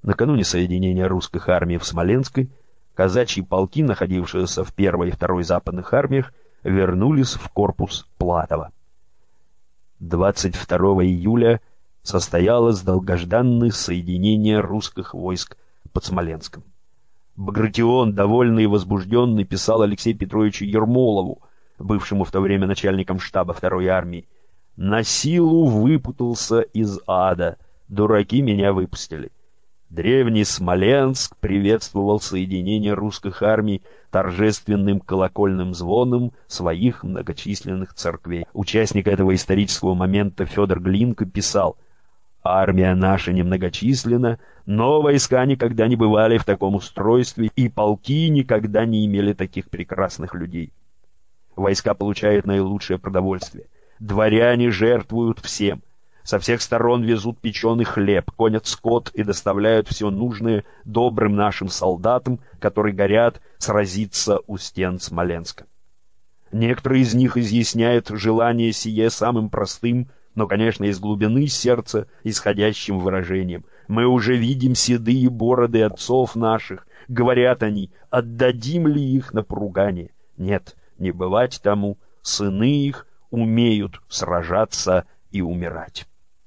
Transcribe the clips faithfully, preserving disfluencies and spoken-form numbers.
Накануне соединения русских армий в Смоленской, казачьи полки, находившиеся в первой и второй западных армиях, вернулись в корпус Платова. двадцать второго июля состоялось долгожданное соединение русских войск под Смоленском. Багратион, довольный и возбужденный, писал Алексею Петровичу Ермолову, бывшему в то время начальником штаба второй армии: «На силу выпутался из ада, дураки меня выпустили». Древний Смоленск приветствовал соединение русских армий торжественным колокольным звоном своих многочисленных церквей. Участник этого исторического момента Федор Глинка писал: «Армия наша немногочисленна, но войска никогда не бывали в таком устройстве, и полки никогда не имели таких прекрасных людей. Войска получают наилучшее продовольствие. Дворяне жертвуют всем. Со всех сторон везут печеный хлеб, гонят скот и доставляют все нужное добрым нашим солдатам, которые горят сразиться у стен Смоленска. Некоторые из них изъясняют желание сие самым простым, но, конечно, из глубины сердца исходящим выражением. Мы уже видим седые бороды отцов наших. Говорят они, отдадим ли их на поругание? Нет, не бывать тому. Сыны их умеют сражаться и умирать».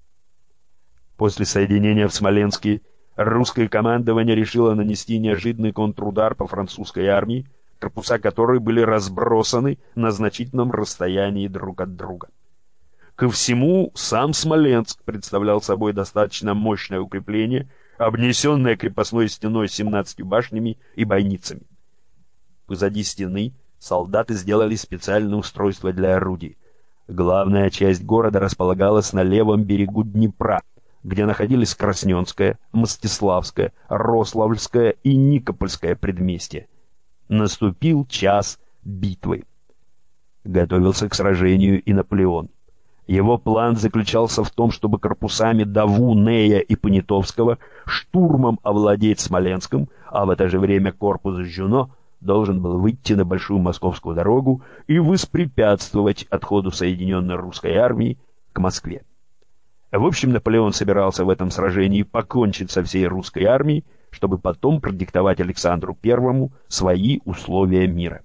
После соединения в Смоленске русское командование решило нанести неожиданный контрудар по французской армии, корпуса которой были разбросаны на значительном расстоянии друг от друга. Ко всему, сам Смоленск представлял собой достаточно мощное укрепление, обнесенное крепостной стеной с семнадцатью башнями и бойницами. Позади стены солдаты сделали специальное устройство для орудий. Главная часть города располагалась на левом берегу Днепра, где находились Красненское, Мстиславское, Рославльское и Никопольское предместья. Наступил час битвы. Готовился к сражению и Наполеон. Его план заключался в том, чтобы корпусами Даву, Нея и Понятовского штурмом овладеть Смоленском, а в это же время корпус Жюно должен был выйти на Большую Московскую дорогу и воспрепятствовать отходу Соединенной Русской армии к Москве. В общем, Наполеон собирался в этом сражении покончить со всей русской армией, чтобы потом продиктовать Александру Первому свои условия мира.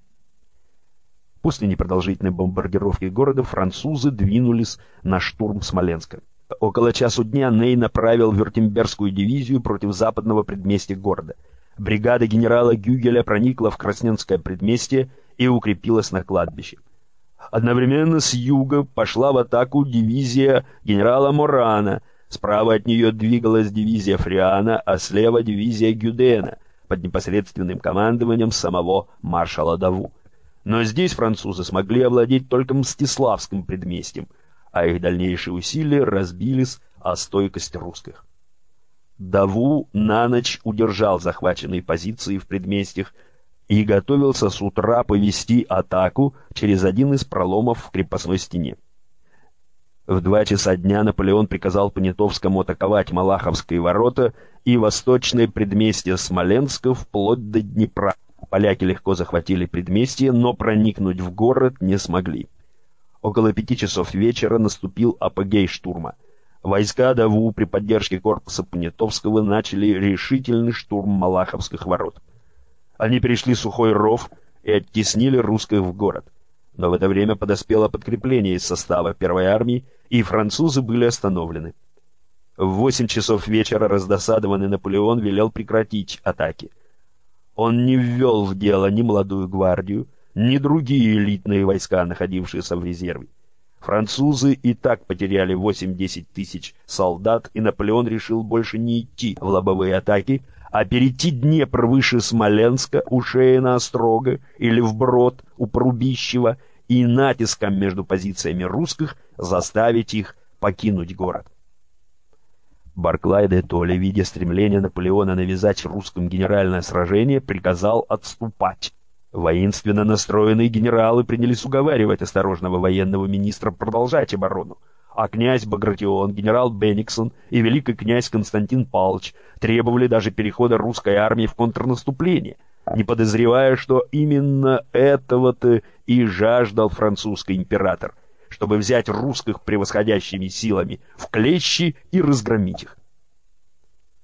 После непродолжительной бомбардировки города французы двинулись на штурм Смоленска. Около часу дня Ней направил Вюртембергскую дивизию против западного предместья города. Бригада генерала Гюгеля проникла в Красненское предместье и укрепилась на кладбище. Одновременно с юга пошла в атаку дивизия генерала Морана. Справа от нее двигалась дивизия Фриана, а слева дивизия Гюдена под непосредственным командованием самого маршала Даву. Но здесь французы смогли овладеть только Мстиславским предместьем, а их дальнейшие усилия разбились о стойкость русских. Даву на ночь удержал захваченные позиции в предместьях и готовился с утра повести атаку через один из проломов в крепостной стене. В два часа дня Наполеон приказал Понятовскому атаковать Малаховские ворота и восточное предместье Смоленска вплоть до Днепра. Поляки легко захватили предместье, но проникнуть в город не смогли. Около пяти часов вечера наступил апогей штурма. Войска Даву при поддержке корпуса Понятовского начали решительный штурм Малаховских ворот. Они перешли Сухой Ров и оттеснили русских в город. Но в это время подоспело подкрепление из состава первой армии, и французы были остановлены. В восемь часов вечера раздосадованный Наполеон велел прекратить атаки. Он не ввел в дело ни молодую гвардию, ни другие элитные войска, находившиеся в резерве. Французы и так потеряли восемь-десять тысяч солдат, и Наполеон решил больше не идти в лобовые атаки, а перейти Днепр выше Смоленска, у Шейна Острога или вброд у Порубищева и натиском между позициями русских заставить их покинуть город. Барклай де Толли, видя стремление Наполеона навязать русским генеральное сражение, приказал отступать. Воинственно настроенные генералы принялись уговаривать осторожного военного министра продолжать оборону, а князь Багратион, генерал Бенниксон и великий князь Константин Павлович требовали даже перехода русской армии в контрнаступление, не подозревая, что именно этого-то и жаждал французский император, чтобы взять русских превосходящими силами в клещи и разгромить их.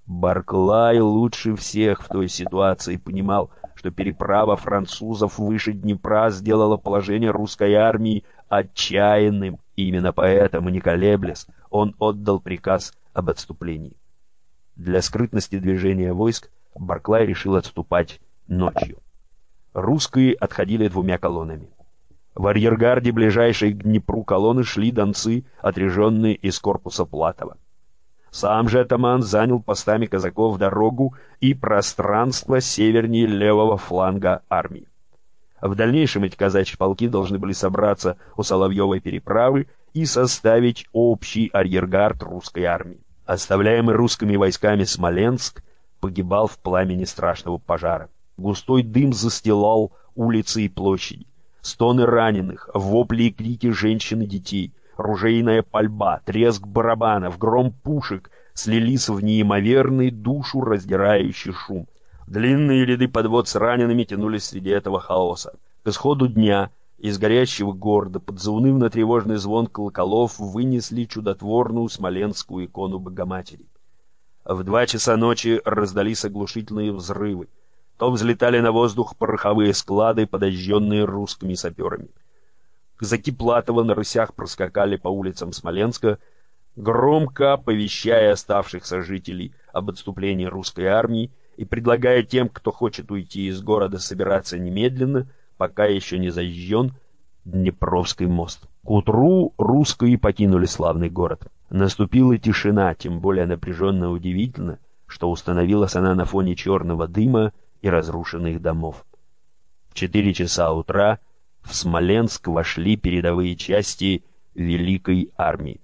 Барклай лучше всех в той ситуации понимал, что переправа французов выше Днепра сделала положение русской армии отчаянным, и именно поэтому, не колеблясь, он отдал приказ об отступлении. Для скрытности движения войск Барклай решил отступать ночью. Русские отходили двумя колоннами. В арьергарде ближайшей к Днепру колонны шли донцы, отряженные из корпуса Платова. Сам же атаман занял постами казаков дорогу и пространство севернее левого фланга армии. В дальнейшем эти казачьи полки должны были собраться у Соловьевой переправы и составить общий арьергард русской армии. Оставляемый русскими войсками Смоленск погибал в пламени страшного пожара. Густой дым застилал улицы и площади. Стоны раненых, вопли и крики женщин и детей, ружейная пальба, треск барабанов, гром пушек слились в неимоверный, душу раздирающий шум. Длинные ряды подвод с ранеными тянулись среди этого хаоса. К исходу дня из горящего города под заунывно-тревожный звон колоколов вынесли чудотворную смоленскую икону Богоматери. В два часа ночи раздались оглушительные взрывы. То взлетали на воздух пороховые склады, подожженные русскими саперами. Казаки Платова на рысях проскакали по улицам Смоленска, громко оповещая оставшихся жителей об отступлении русской армии и предлагая тем, кто хочет уйти из города, собираться немедленно, пока еще не зажжен Днепровский мост. К утру русские покинули славный город. Наступила тишина, тем более напряженно и удивительно, что установилась она на фоне черного дыма и разрушенных домов. В четыре часа утра в Смоленск вошли передовые части Великой армии.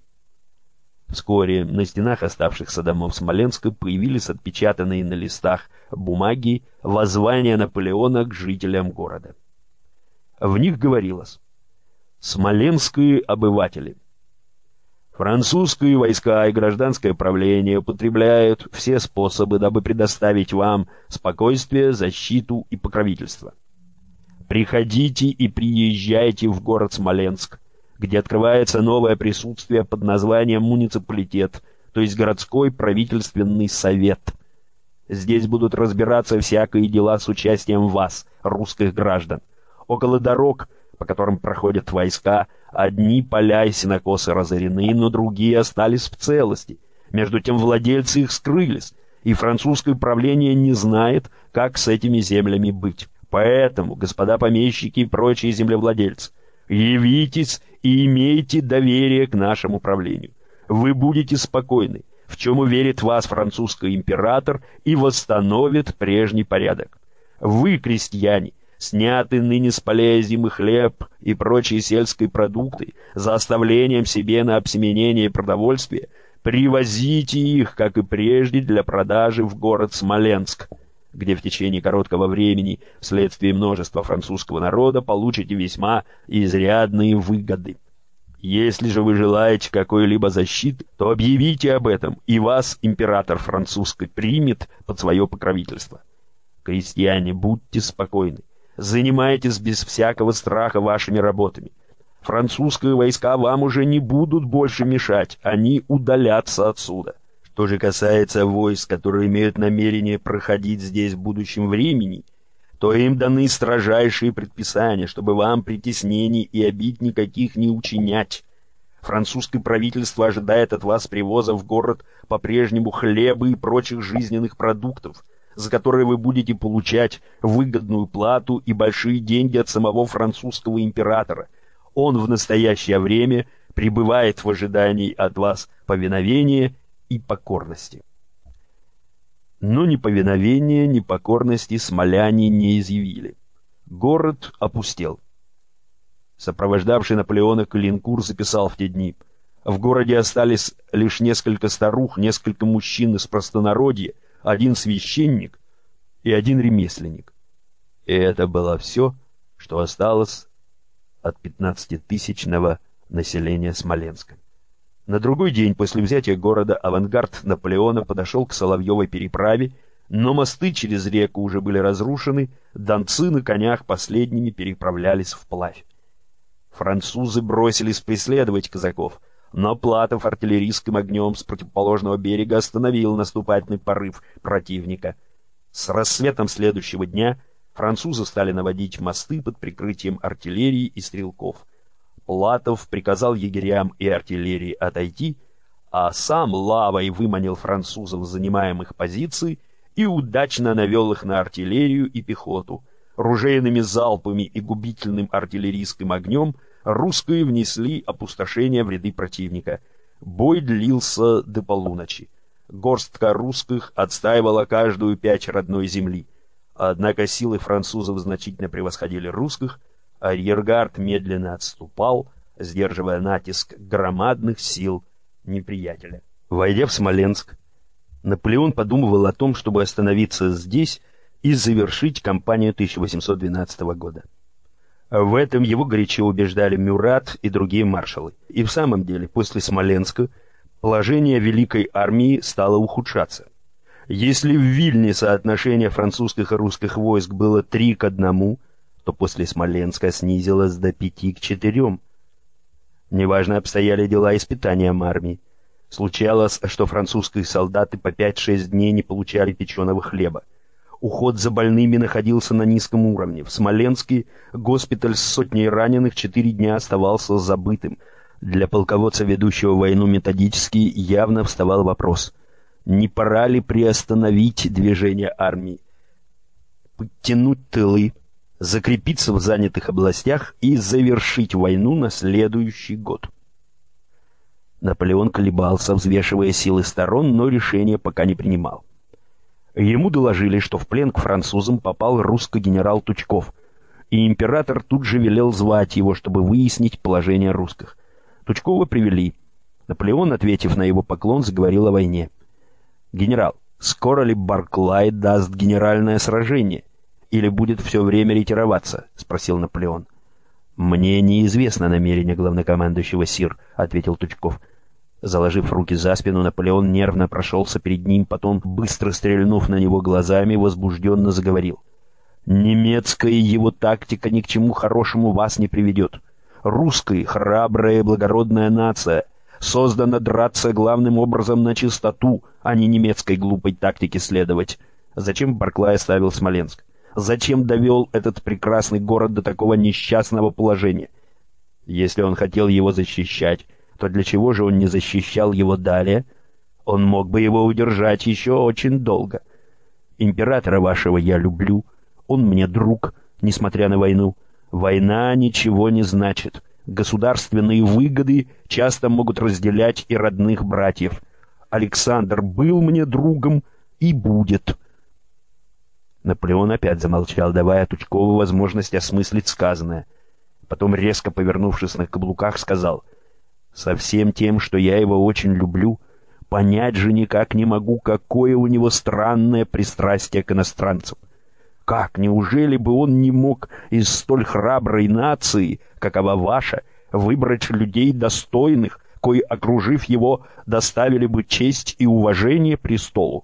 Вскоре на стенах оставшихся домов Смоленска появились отпечатанные на листах бумаги воззвания Наполеона к жителям города. В них говорилось: «Смоленские обыватели, французские войска и гражданское правление употребляют все способы, дабы предоставить вам спокойствие, защиту и покровительство. Приходите и приезжайте в город Смоленск, где открывается новое присутствие под названием муниципалитет, то есть городской правительственный совет. Здесь будут разбираться всякие дела с участием вас, русских граждан. Около дорог, по которым проходят войска, одни поля и сенокосы разорены, но другие остались в целости. Между тем владельцы их скрылись, и французское правление не знает, как с этими землями быть. Поэтому, господа помещики и прочие землевладельцы, явитесь и имейте доверие к нашему правлению. Вы будете спокойны, в чем уверит вас французский император и восстановит прежний порядок. Вы, крестьяне, сняты ныне с полей зимы хлеб и прочие сельские продукты за оставлением себе на обсеменение продовольствия, привозите их, как и прежде, для продажи в город Смоленск, где в течение короткого времени вследствие множества французского народа получите весьма изрядные выгоды. Если же вы желаете какой-либо защиты, то объявите об этом, и вас император французский примет под свое покровительство. Крестьяне, будьте спокойны, занимайтесь без всякого страха вашими работами. Французские войска вам уже не будут больше мешать, они удалятся отсюда. Что же касается войск, которые имеют намерение проходить здесь в будущем времени, то им даны строжайшие предписания, чтобы вам притеснений и обид никаких не учинять. Французское правительство ожидает от вас привоза в город по-прежнему хлеба и прочих жизненных продуктов, за которые вы будете получать выгодную плату и большие деньги от самого французского императора. Он в настоящее время пребывает в ожидании от вас повиновения и покорности». Но ни повиновения, ни покорности смоляне не изъявили. Город опустел. Сопровождавший Наполеона Калинкур записал в те дни: в городе остались лишь несколько старух, несколько мужчин из простонародья, один священник и один ремесленник. И это было все, что осталось от пятнадцатитысячного населения Смоленска. На другой день после взятия города авангард Наполеона подошел к Соловьевой переправе, но мосты через реку уже были разрушены, донцы на конях последними переправлялись вплавь. Французы бросились преследовать казаков, Но Платов артиллерийским огнем с противоположного берега остановил наступательный порыв противника. С рассветом следующего дня французы стали наводить мосты под прикрытием артиллерии и стрелков. Платов приказал егерям и артиллерии отойти, а сам лавой выманил французов с занимаемых позиций и удачно навел их на артиллерию и пехоту. Ружейными залпами и губительным артиллерийским огнем русские внесли опустошение в ряды противника. Бой длился до полуночи. Горстка русских отстаивала каждую пять родной земли. Однако силы французов значительно превосходили русских, а арьергард медленно отступал, сдерживая натиск громадных сил неприятеля. Войдя в Смоленск, Наполеон подумывал о том, чтобы остановиться здесь и завершить кампанию тысяча восемьсот двенадцатого года. В этом его горячо убеждали Мюрат и другие маршалы. И в самом деле, после Смоленска положение Великой армии стало ухудшаться. Если в Вильне соотношение французских и русских войск было три к одному, то после Смоленска снизилось до пяти к четырем. Неважно обстояли дела испытанием армии. Случалось, что французские солдаты по пять-шесть дней не получали печеного хлеба. Уход за больными находился на низком уровне. В Смоленске госпиталь с сотней раненых четыре дня оставался забытым. Для полководца, ведущего войну методически, явно вставал вопрос: не пора ли приостановить движение армии, подтянуть тылы, закрепиться в занятых областях и завершить войну на следующий год? Наполеон колебался, взвешивая силы сторон, но решение пока не принимал. Ему доложили, что в плен к французам попал русский генерал Тучков, и император тут же велел звать его, чтобы выяснить положение русских. Тучкова привели. Наполеон, ответив на его поклон, заговорил о войне. «Генерал, скоро ли Барклай даст генеральное сражение? Или будет все время ретироваться?» — спросил Наполеон. «Мне неизвестно намерение главнокомандующего, сир», — ответил Тучков. Заложив руки за спину, Наполеон нервно прошелся перед ним, потом, быстро стрельнув на него глазами, возбужденно заговорил. «Немецкая его тактика ни к чему хорошему вас не приведет. Русская, храбрая и благородная нация, создана драться главным образом на чистоту, а не немецкой глупой тактике следовать. Зачем Барклай оставил Смоленск? Зачем довел этот прекрасный город до такого несчастного положения? Если он хотел его защищать, то для чего же он не защищал его далее? Он мог бы его удержать еще очень долго. Императора вашего я люблю, он мне друг, несмотря на войну. Война ничего не значит. Государственные выгоды часто могут разделять и родных братьев. Александр был мне другом и будет». Наполеон опять замолчал, давая Тучкову возможность осмыслить сказанное. Потом, резко повернувшись на каблуках, сказал: «Со всем тем, что я его очень люблю, понять же никак не могу, какое у него странное пристрастие к иностранцам. Как, неужели бы он не мог из столь храброй нации, какова ваша, выбрать людей достойных, кои, окружив его, доставили бы честь и уважение престолу?»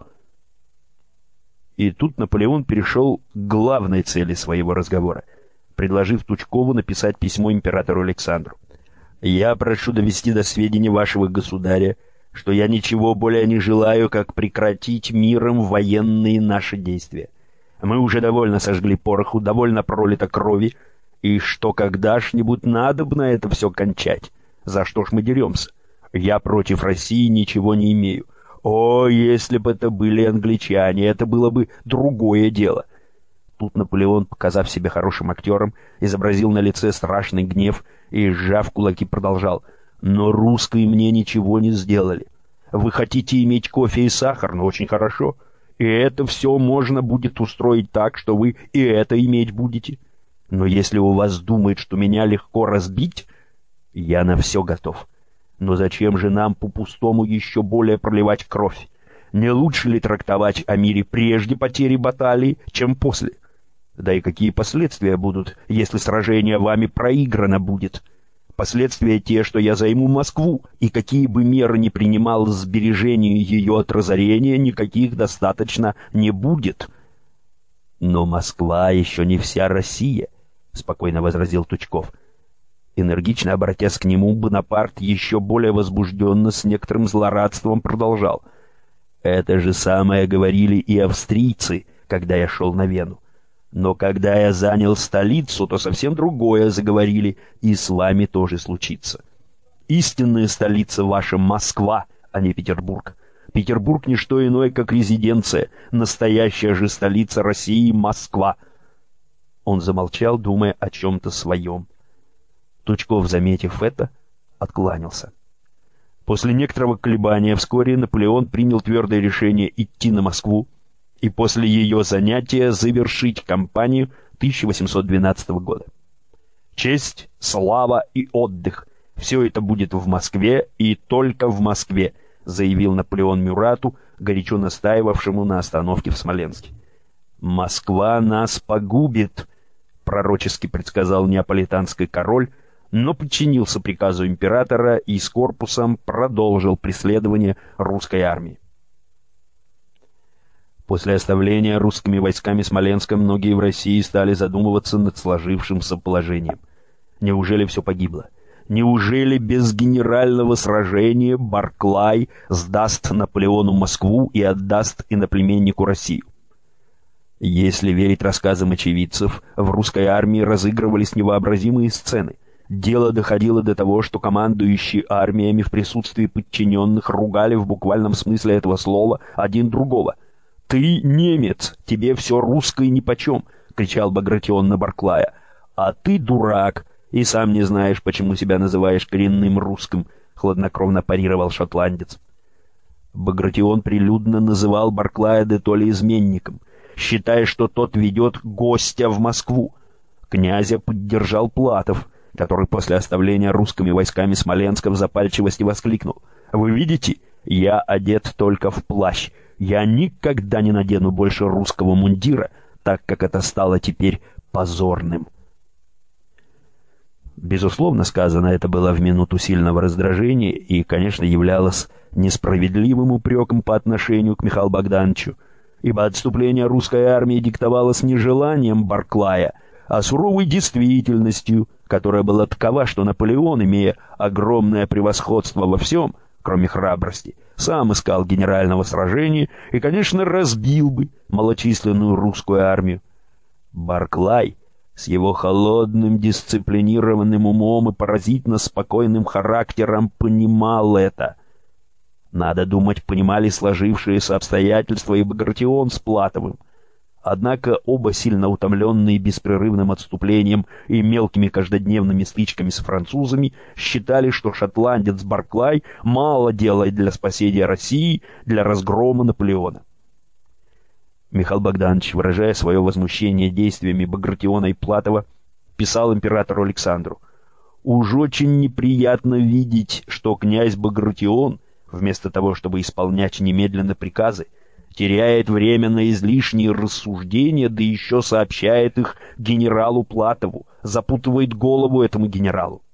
И тут Наполеон перешел к главной цели своего разговора, предложив Тучкову написать письмо императору Александру. «Я прошу довести до сведения вашего государя, что я ничего более не желаю, как прекратить миром военные наши действия. Мы уже довольно сожгли пороху, довольно пролито крови, и что когда-нибудь надо бы на это все кончать. За что ж мы деремся? Я против России ничего не имею. О, если бы это были англичане, это было бы другое дело». Тут Наполеон, показав себя хорошим актером, изобразил на лице страшный гнев и, сжав кулаки, продолжал: «Но русские мне ничего не сделали. Вы хотите иметь кофе и сахар, но очень хорошо. И это все можно будет устроить так, что вы и это иметь будете. Но если у вас думает, что меня легко разбить, я на все готов. Но зачем же нам по-пустому еще более проливать кровь? Не лучше ли трактовать о мире прежде потери баталии, чем после? Да и какие последствия будут, если сражение вами проиграно будет? Последствия те, что я займу Москву, и какие бы меры ни принимал к сбережению ее от разорения, никаких достаточно не будет». «Но Москва еще не вся Россия», — спокойно возразил Тучков. Энергично обратясь к нему, Бонапарт еще более возбужденно, с некоторым злорадством продолжал. «Это же самое говорили и австрийцы, когда я шел на Вену. Но когда я занял столицу, то совсем другое заговорили, и с вами тоже случится. Истинная столица ваша — Москва, а не Петербург. Петербург — не что иное, как резиденция. Настоящая же столица России — Москва». Он замолчал, думая о чем-то своем. Тучков, заметив это, откланялся. После некоторого колебания вскоре Наполеон принял твердое решение идти на Москву и после ее занятия завершить кампанию тысяча восемьсот двенадцатого года. Честь, слава и отдых — все это будет в Москве и только в Москве, заявил Наполеон Мюрату, горячо настаивавшему на остановке в Смоленске. «Москва нас погубит», — пророчески предсказал неаполитанский король, но подчинился приказу императора и с корпусом продолжил преследование русской армии. После оставления русскими войсками Смоленска многие в России стали задумываться над сложившимся положением. Неужели все погибло? Неужели без генерального сражения Барклай сдаст Наполеону Москву и отдаст иноплеменнику Россию? Если верить рассказам очевидцев, в русской армии разыгрывались невообразимые сцены. Дело доходило до того, что командующие армиями в присутствии подчиненных ругали в буквальном смысле этого слова один другого. «Ты немец, тебе все русское нипочем», — кричал Багратион на Барклая. «А ты дурак, и сам не знаешь, почему себя называешь коренным русским», — хладнокровно парировал шотландец. Багратион прилюдно называл Барклая де Толли изменником, считая, что тот ведет гостя в Москву. Князя поддержал Платов, который после оставления русскими войсками Смоленска в запальчивости воскликнул: «Вы видите, я одет только в плащ. Я никогда не надену больше русского мундира, так как это стало теперь позорным». Безусловно, сказано это было в минуту сильного раздражения и, конечно, являлось несправедливым упреком по отношению к Михаилу Богдановичу, ибо отступление русской армии диктовалось не желанием Барклая, а суровой действительностью, которая была такова, что Наполеон, имея огромное превосходство во всем, кроме храбрости, сам искал генерального сражения и, конечно, разбил бы малочисленную русскую армию. Барклай с его холодным, дисциплинированным умом и поразительно спокойным характером понимал это. Надо думать, понимали сложившиеся обстоятельства и Багратион с Платовым. Однако оба, сильно утомленные беспрерывным отступлением и мелкими каждодневными стычками с французами, считали, что шотландец Барклай мало делает для спасения России, для разгрома Наполеона. Михаил Богданович, выражая свое возмущение действиями Багратиона и Платова, писал императору Александру: «Уж очень неприятно видеть, что князь Багратион, вместо того, чтобы исполнять немедленно приказы, теряет время на излишние рассуждения, да еще сообщает их генералу Платову, запутывает голову этому генералу».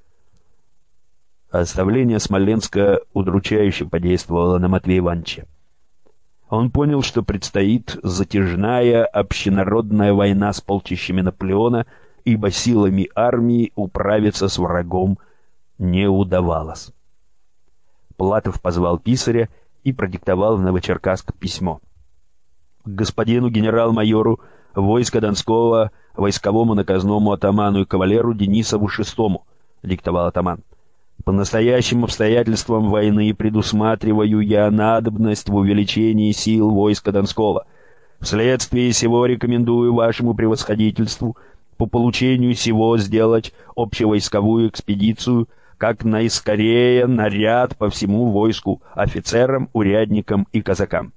Оставление Смоленска удручающе подействовало на Матвея Ивановича. Он понял, что предстоит затяжная общенародная война с полчищами Наполеона, ибо силами армии управиться с врагом не удавалось. Платов позвал писаря и продиктовал в Новочеркасск письмо. «Господину генерал-майору войска Донского, войсковому наказному атаману и кавалеру Денисову шестому», — диктовал атаман. «По настоящим обстоятельствам войны предусматриваю я надобность в увеличении сил войска Донского. Вследствие сего рекомендую вашему превосходительству по получению сего сделать общевойсковую экспедицию, как наискорее наряд по всему войску, офицерам, урядникам и казакам.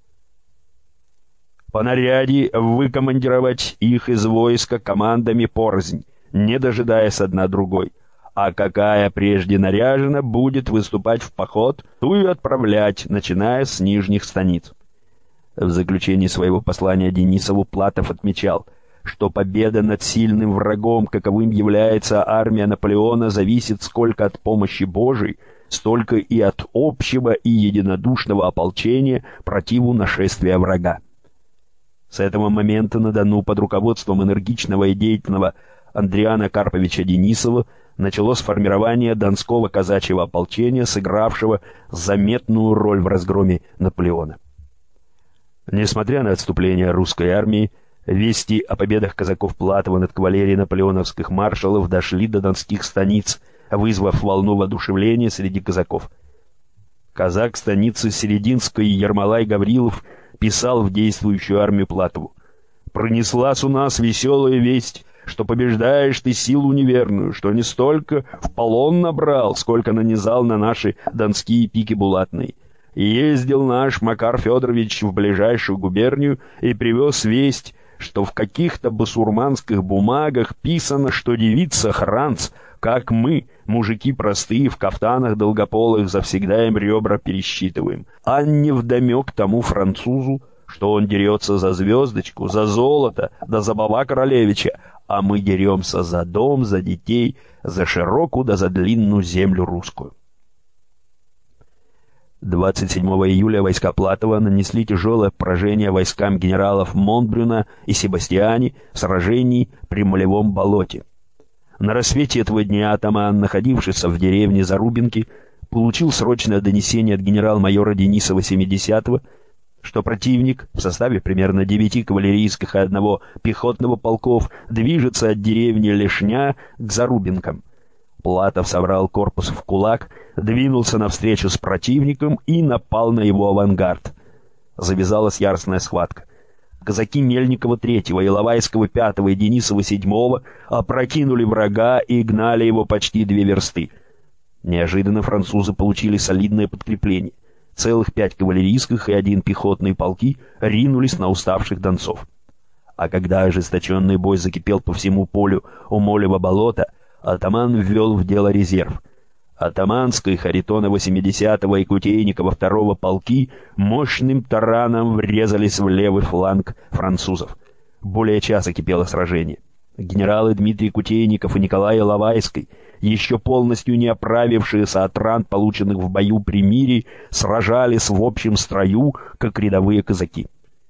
По наряде выкомандировать их из войска командами порознь, не дожидаясь одна другой, а какая прежде наряжена, будет выступать в поход, ту и отправлять, начиная с нижних станиц». В заключении своего послания Денисову Платов отмечал, что победа над сильным врагом, каковым является армия Наполеона, зависит сколько от помощи Божией, столько и от общего и единодушного ополчения противу нашествия врага. С этого момента на Дону под руководством энергичного и деятельного Андриана Карповича Денисова началось формирование Донского казачьего ополчения, сыгравшего заметную роль в разгроме Наполеона. Несмотря на отступление русской армии, вести о победах казаков Платова над кавалерией наполеоновских маршалов дошли до донских станиц, вызвав волну воодушевления среди казаков. Казак станицы Серединской Ермолай Гаврилов писал в действующую армию Платову: «Пронеслась у нас веселая весть, что побеждаешь ты силу неверную, что не столько в полон набрал, сколько нанизал на наши донские пики булатные. Ездил наш Макар Федорович в ближайшую губернию и привез весть, что в каких-то басурманских бумагах писано, что девица Хранц, как мы, мужики простые, в кафтанах долгополых, завсегда им ребра пересчитываем, а невдомек тому французу, что он дерется за звездочку, за золото, да за баба королевича, а мы деремся за дом, за детей, за широкую да за длинную землю русскую». двадцать седьмого июля войска Платова нанесли тяжелое поражение войскам генералов Монтбрюна и Себастьяни в сражении при Молевом болоте. На рассвете этого дня атаман, находившийся в деревне Зарубинки, получил срочное донесение от генерал-майора Денисова семидесятого, что противник в составе примерно девяти кавалерийских и одного пехотного полков движется от деревни Лешня к Зарубинкам. Платов собрал корпус в кулак, двинулся навстречу с противником и напал на его авангард. Завязалась яростная схватка. Казаки Мельникова третьего, Иловайского пятого и Денисова седьмого опрокинули врага и гнали его почти две версты. Неожиданно французы получили солидное подкрепление. Целых пять кавалерийских и один пехотный полки ринулись на уставших донцов. А когда ожесточенный бой закипел по всему полю у Молева болота, атаман ввел в дело резерв. Атаманской, Харитонова семидесятого и Кутейникова второго полки мощным тараном врезались в левый фланг французов. Более часа кипело сражение. Генералы Дмитрий Кутейников и Николай Иловайский, еще полностью не оправившиеся от ран, полученных в бою при мире, сражались в общем строю, как рядовые казаки.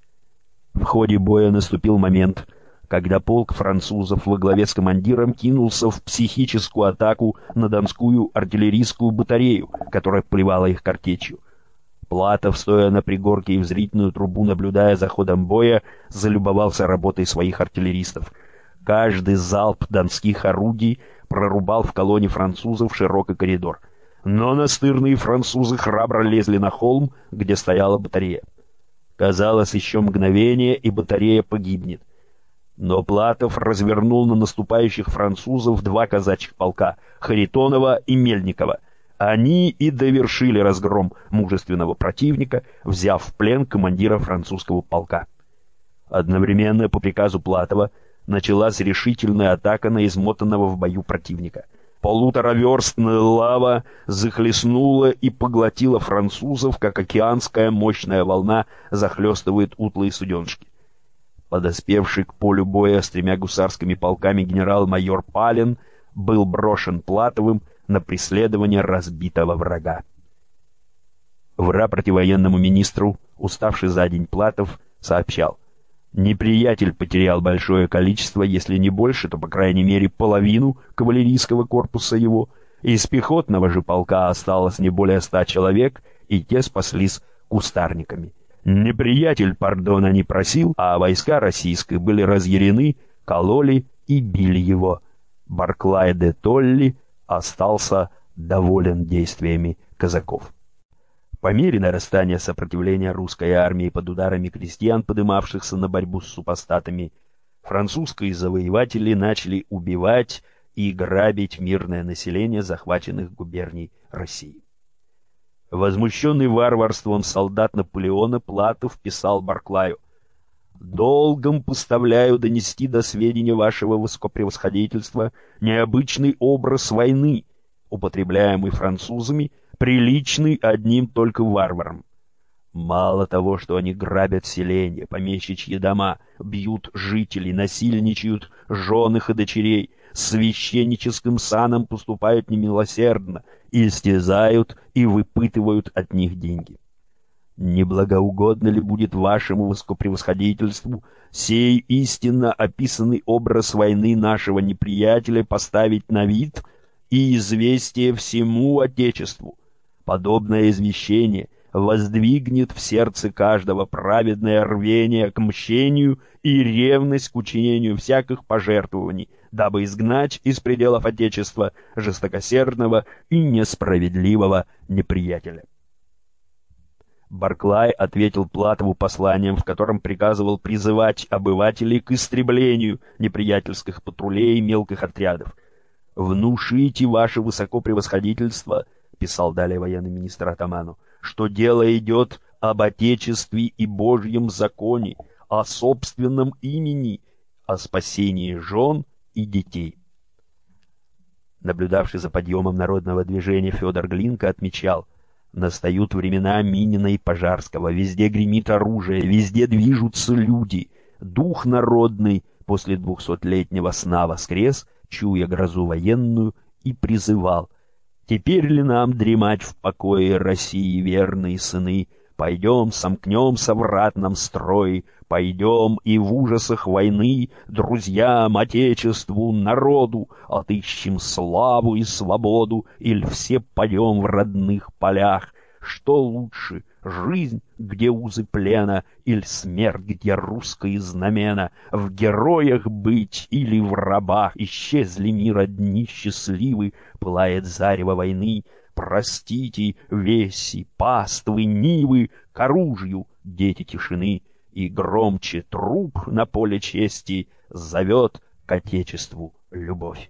В ходе боя наступил момент, когда полк французов во главе с командиром кинулся в психическую атаку на донскую артиллерийскую батарею, которая плевала их картечью. Платов, стоя на пригорке и в зрительную трубу, наблюдая за ходом боя, залюбовался работой своих артиллеристов. Каждый залп донских орудий прорубал в колонне французов широкий коридор. Но настырные французы храбро лезли на холм, где стояла батарея. Казалось, еще мгновение, и батарея погибнет. Но Платов развернул на наступающих французов два казачьих полка — Харитонова и Мельникова. Они и довершили разгром мужественного противника, взяв в плен командира французского полка. Одновременно по приказу Платова началась решительная атака на измотанного в бою противника. Полутораверстная лава захлестнула и поглотила французов, как океанская мощная волна захлестывает утлые суденышки. Подоспевший к полю боя с тремя гусарскими полками генерал-майор Палин был брошен Платовым на преследование разбитого врага. В рапорте военному министру, уставший за день Платов, сообщал: неприятель потерял большое количество, если не больше, то по крайней мере половину кавалерийского корпуса его. Из пехотного же полка осталось не более ста человек, и те спаслись кустарниками. Неприятель пардона не просил, а войска российские были разъярены, кололи и били его. Барклай де Толли остался доволен действиями казаков. По мере нарастания сопротивления русской армии под ударами крестьян, подымавшихся на борьбу с супостатами, французские завоеватели начали убивать и грабить мирное население захваченных губерний России. Возмущенный варварством солдат Наполеона, Платов писал Барклаю: «Долгом поставляю донести до сведения вашего высокопревосходительства необычный образ войны, употребляемый французами, приличный одним только варварам. Мало того, что они грабят селения, помещичьи дома, бьют жителей, насильничают жен их и дочерей, с священническим саном поступают немилосердно, истязают и выпытывают от них деньги. Не благоугодно ли будет вашему высокопревосходительству сей истинно описанный образ войны нашего неприятеля поставить на вид и известие всему Отечеству. Подобное извещение воздвигнет в сердце каждого праведное рвение к мщению и ревность к учинению всяких пожертвований, дабы изгнать из пределов Отечества жестокосердного и несправедливого неприятеля. Барклай ответил Платову посланием, в котором приказывал призывать обывателей к истреблению неприятельских патрулей и мелких отрядов. «Внушите ваше высокопревосходительство», — писал далее военный министр атаману, «что дело идет об Отечестве и Божьем законе, о собственном имени, о спасении жен и детей». Наблюдавший за подъемом народного движения Федор Глинка отмечал: «Настают времена Минина и Пожарского, везде гремит оружие, везде движутся люди. Дух народный после двухсотлетнего сна воскрес, чуя грозу военную, и призывал: теперь ли нам дремать в покое России, верные сыны? Пойдем, сомкнемся в ратном строе, пойдем и в ужасах войны друзьям, Отечеству, народу отыщем славу и свободу, или все падем в родных полях. Что лучше, жизнь, где узы плена, или смерть, где русское знамена? В героях быть или в рабах? Исчезли мира дни счастливы, пылает зарево войны. Простите, веси, паствы, нивы, к оружию, дети тишины, и громче труп на поле чести зовет к Отечеству любовь.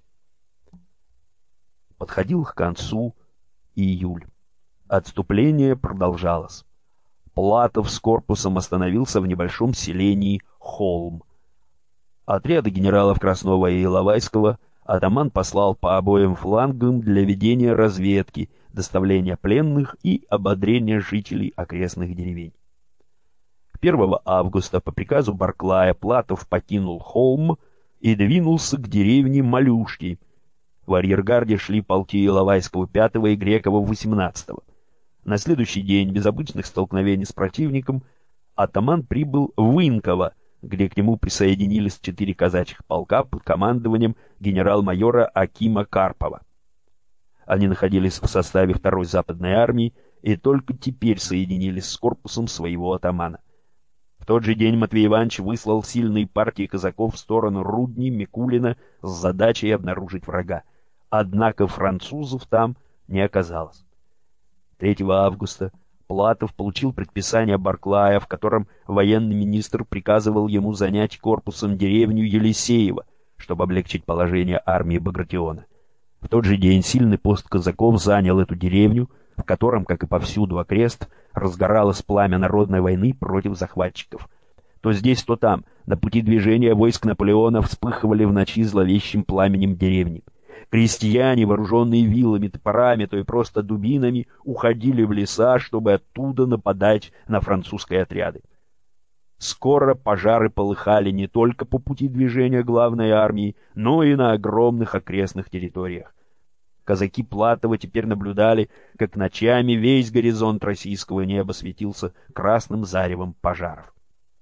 Подходил к концу июль. Отступление продолжалось. Платов с корпусом остановился в небольшом селении Холм. Отряды генералов Краснова и Иловайского атаман послал по обоим флангам для ведения разведки, доставления пленных и ободрения жителей окрестных деревень. первого августа по приказу Барклая Платов покинул Холм и двинулся к деревне Малюшки. В арьергарде шли полки Иловайского пятого и Грекова восемнадцатого. На следующий день, без обычных столкновений с противником, атаман прибыл в Инково, где к нему присоединились четыре казачьих полка под командованием генерал-майора Акима Карпова. Они находились в составе второй западной армии и только теперь соединились с корпусом своего атамана. В тот же день Матвей Иванович выслал сильные партии казаков в сторону Рудни, Микулина с задачей обнаружить врага. Однако французов там не оказалось. третьего августа Платов получил предписание Барклая, в котором военный министр приказывал ему занять корпусом деревню Елисеево, чтобы облегчить положение армии Багратиона. В тот же день сильный пост казаков занял эту деревню, в котором, как и повсюду окрест, разгоралось пламя народной войны против захватчиков. То здесь, то там, на пути движения войск Наполеона вспыхивали в ночи зловещим пламенем деревни. Крестьяне, вооруженные вилами, топорами, то и просто дубинами, уходили в леса, чтобы оттуда нападать на французские отряды. Скоро пожары полыхали не только по пути движения главной армии, но и на огромных окрестных территориях. Казаки Платова теперь наблюдали, как ночами весь горизонт российского неба светился красным заревом пожаров.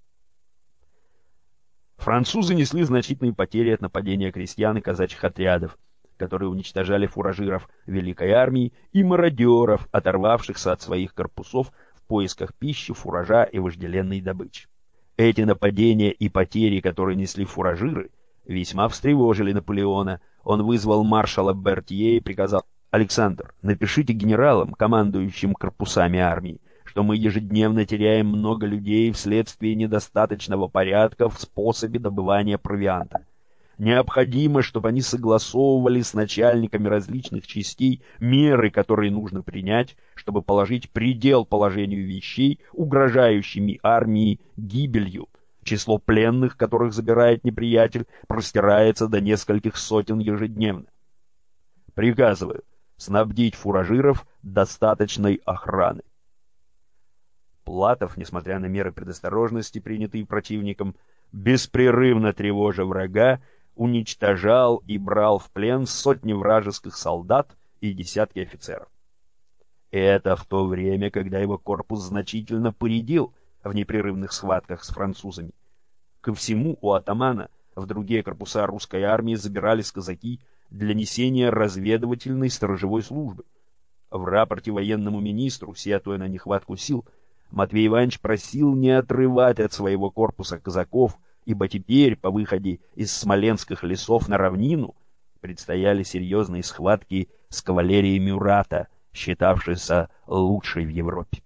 Французы несли значительные потери от нападения крестьян и казачьих отрядов, которые уничтожали фуражиров Великой армии и мародеров, оторвавшихся от своих корпусов в поисках пищи, фуража и вожделенной добычи. Эти нападения и потери, которые несли фуражиры, весьма встревожили Наполеона. Он вызвал маршала Бертье и приказал: «Александр, напишите генералам, командующим корпусами армии, что мы ежедневно теряем много людей вследствие недостаточного порядка в способе добывания провианта. Необходимо, чтобы они согласовывали с начальниками различных частей меры, которые нужно принять, чтобы положить предел положению вещей, угрожающими армии гибелью. Число пленных, которых забирает неприятель, простирается до нескольких сотен ежедневно. Приказываю снабдить фуражиров достаточной охраной». Платов, несмотря на меры предосторожности, принятые противником, беспрерывно тревожа врага, уничтожал и брал в плен сотни вражеских солдат и десятки офицеров. Это в то время, когда его корпус значительно поредел в непрерывных схватках с французами. Ко всему у атамана в другие корпуса русской армии забирались казаки, для несения разведывательной сторожевой службы. В рапорте военному министру, сетуя на нехватку сил, Матвей Иванович просил не отрывать от своего корпуса казаков, ибо теперь, по выходе из смоленских лесов на равнину, предстояли серьезные схватки с кавалерией Мюрата, считавшейся лучшей в Европе.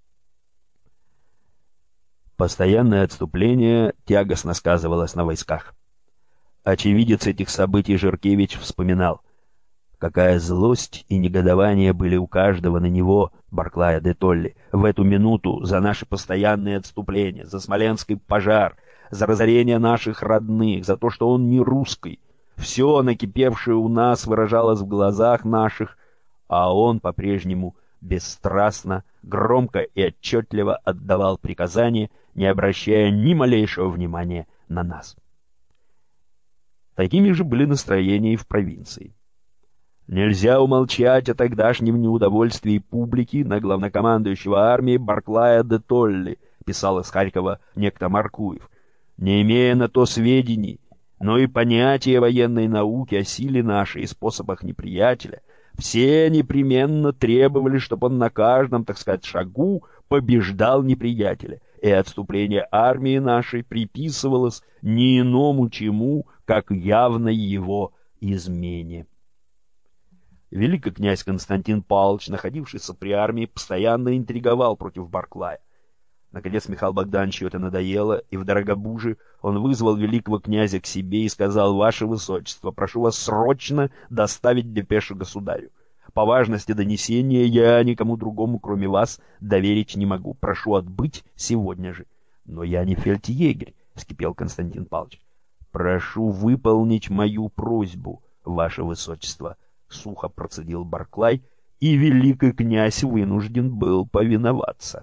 Постоянное отступление тягостно сказывалось на войсках. Очевидец этих событий Жиркевич вспоминал, какая злость и негодование были у каждого на него, Барклая де Толли, в эту минуту за наши постоянные отступления, за Смоленский пожар, за разорение наших родных, за то, что он не русский. Все накипевшее у нас выражалось в глазах наших, а он по-прежнему бесстрастно, громко и отчетливо отдавал приказания, не обращая ни малейшего внимания на нас. Такими же были настроения и в провинции. Нельзя умолчать о тогдашнем неудовольствии публики на главнокомандующего армией Барклая де Толли, писал из Харькова некто Маркуев, не имея на то сведений, но и понятия военной науки о силе нашей и способах неприятеля, все непременно требовали, чтобы он на каждом, так сказать, шагу побеждал неприятеля, и отступление армии нашей приписывалось не иному чему, как явной его измене. Великий князь Константин Павлович, находившийся при армии, постоянно интриговал против Барклая. Наконец Михаилу Богдановичу это надоело, и в Дорогобуже он вызвал великого князя к себе и сказал: «Ваше Высочество, прошу вас срочно доставить депешу государю. По важности донесения я никому другому, кроме вас, доверить не могу. Прошу отбыть сегодня же». «Но я не фельдъегерь», — вскипел Константин Павлович. «Прошу выполнить мою просьбу, Ваше Высочество», — сухо процедил Барклай, и великий князь вынужден был повиноваться.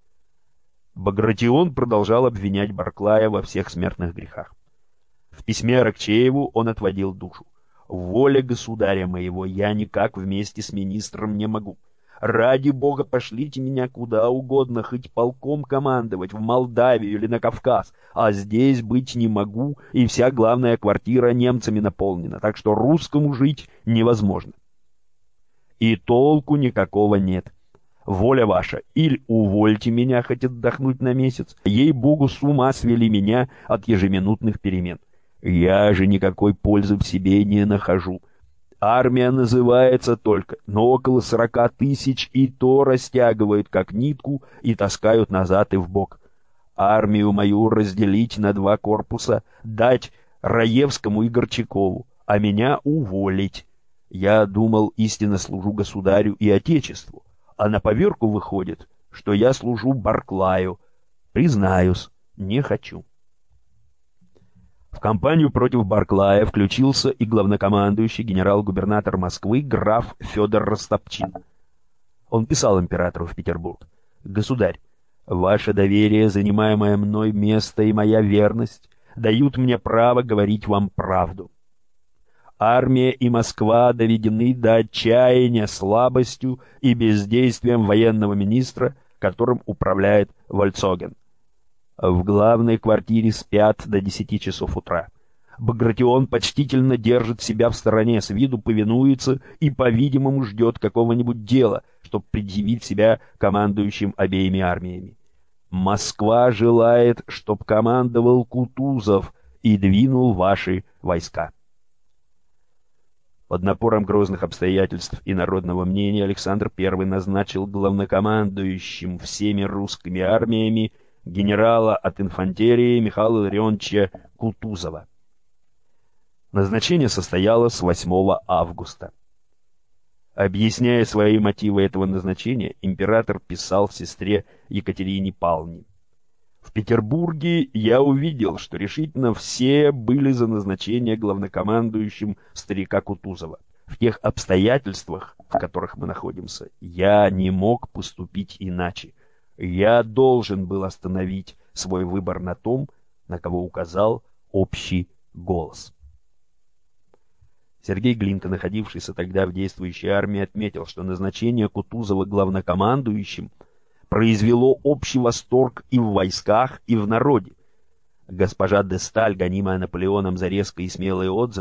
Багратион продолжал обвинять Барклая во всех смертных грехах. В письме Аракчееву он отводил душу. «Воля государя моего я никак вместе с министром не могу. Ради бога, пошлите меня куда угодно, хоть полком командовать, в Молдавию или на Кавказ, а здесь быть не могу, и вся главная квартира немцами наполнена, так что русскому жить невозможно. И толку никакого нет. Воля ваша, или увольте меня хоть отдохнуть на месяц, ей-богу, с ума свели меня от ежеминутных перемен. Я же никакой пользы в себе не нахожу. Армия называется только, но около сорока тысяч и то растягивают как нитку и таскают назад и вбок. Армию мою разделить на два корпуса, дать Раевскому и Горчакову, а меня уволить. Я думал, истинно служу государю и отечеству, а на поверку выходит, что я служу Барклаю. Признаюсь, не хочу». В кампанию против Барклая включился и главнокомандующий генерал-губернатор Москвы граф Федор Растопчин. Он писал императору в Петербург: «Государь, ваше доверие, занимаемое мной место и моя верность дают мне право говорить вам правду. Армия и Москва доведены до отчаяния слабостью и бездействием военного министра, которым управляет Вольцоген. В главной квартире спят до десяти часов утра. Багратион почтительно держит себя в стороне, с виду повинуется и, по-видимому, ждет какого-нибудь дела, чтобы предъявить себя командующим обеими армиями. Москва желает, чтоб командовал Кутузов и двинул ваши войска». Под напором грозных обстоятельств и народного мнения Александр Первый назначил главнокомандующим всеми русскими армиями генерала от инфантерии Михаила Ларионовича Кутузова. Назначение состоялось восьмого августа. Объясняя свои мотивы этого назначения, император писал сестре Екатерине Павловне: «В Петербурге я увидел, что решительно все были за назначение главнокомандующим старика Кутузова. В тех обстоятельствах, в которых мы находимся, я не мог поступить иначе. Я должен был остановить свой выбор на том, на кого указал общий голос». Сергей Глинка, находившийся тогда в действующей армии, отметил, что назначение Кутузова главнокомандующим произвело общий восторг и в войсках, и в народе. Госпожа де Сталь, гонимая Наполеоном за резкие и смелые отзывы,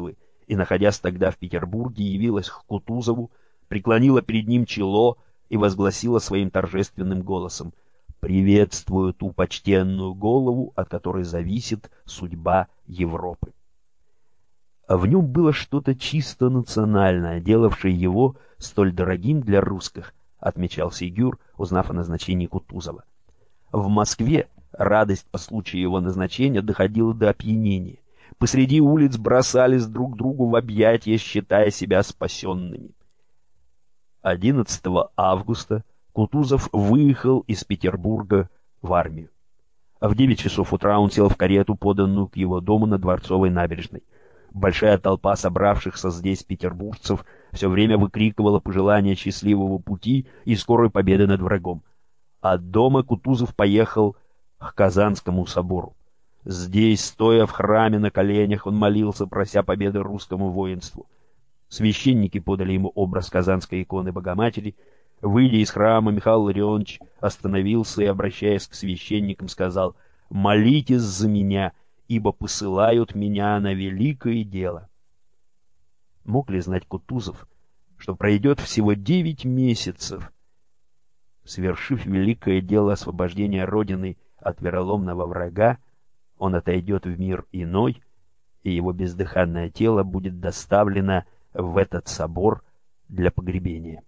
и, находясь тогда в Петербурге, явилась к Кутузову, преклонила перед ним чело и возгласила своим торжественным голосом: «Приветствую ту почтенную голову, от которой зависит судьба Европы». А в нем было что-то чисто национальное, делавшее его столь дорогим для русских, отмечал Сигюр, узнав о назначении Кутузова. В Москве радость по случаю его назначения доходила до опьянения. Посреди улиц бросались друг другу в объятия, считая себя спасенными. одиннадцатого августа Кутузов выехал из Петербурга в армию. В девять часов утра он сел в карету, поданную к его дому на Дворцовой набережной. Большая толпа собравшихся здесь петербуржцев все время выкрикивала пожелания счастливого пути и скорой победы над врагом. От дома Кутузов поехал к Казанскому собору. Здесь, стоя в храме на коленях, он молился, прося победы русскому воинству. Священники подали ему образ Казанской иконы Богоматери. Выйдя из храма, Михаил Ларионович остановился и, обращаясь к священникам, сказал: «Молитесь за меня, ибо посылают меня на великое дело». Мог ли знать Кутузов, что пройдет всего девять месяцев, свершив великое дело освобождения Родины от вероломного врага, он отойдет в мир иной, и его бездыханное тело будет доставлено в этот собор для погребения.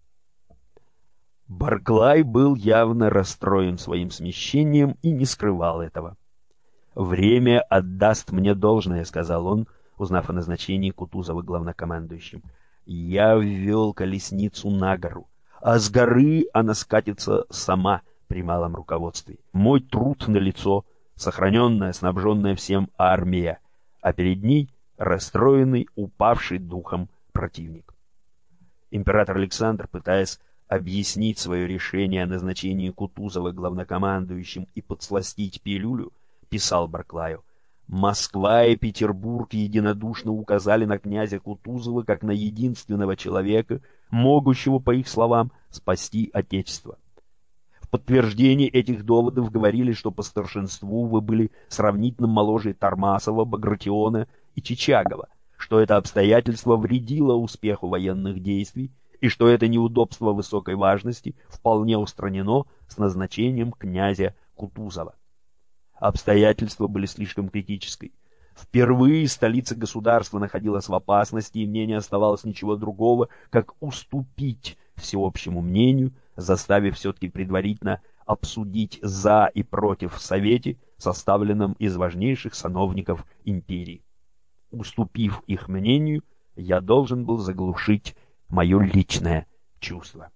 Барклай был явно расстроен своим смещением и не скрывал этого. «Время отдаст мне должное», — сказал он, узнав о назначении Кутузова главнокомандующим. «Я ввел колесницу на гору, а с горы она скатится сама при малом руководстве. Мой труд налицо, сохраненная, снабженная всем армия, а перед ней расстроенный, упавший духом противник». Император Александр, пытаясь объяснить свое решение о назначении Кутузова главнокомандующим и подсластить пилюлю, писал Барклаю: «Москва и Петербург единодушно указали на князя Кутузова как на единственного человека, могущего, по их словам, спасти Отечество. В подтверждение этих доводов говорили, что по старшинству вы были сравнительно моложе Тормасова, Багратиона и Чичагова, что это обстоятельство вредило успеху военных действий и что это неудобство высокой важности вполне устранено с назначением князя Кутузова. Обстоятельства были слишком критической. Впервые столица государства находилась в опасности, и мне не оставалось ничего другого, как уступить всеобщему мнению, заставив все-таки предварительно обсудить за и против в Совете, составленном из важнейших сановников империи. Уступив их мнению, я должен был заглушить мое личное чувство».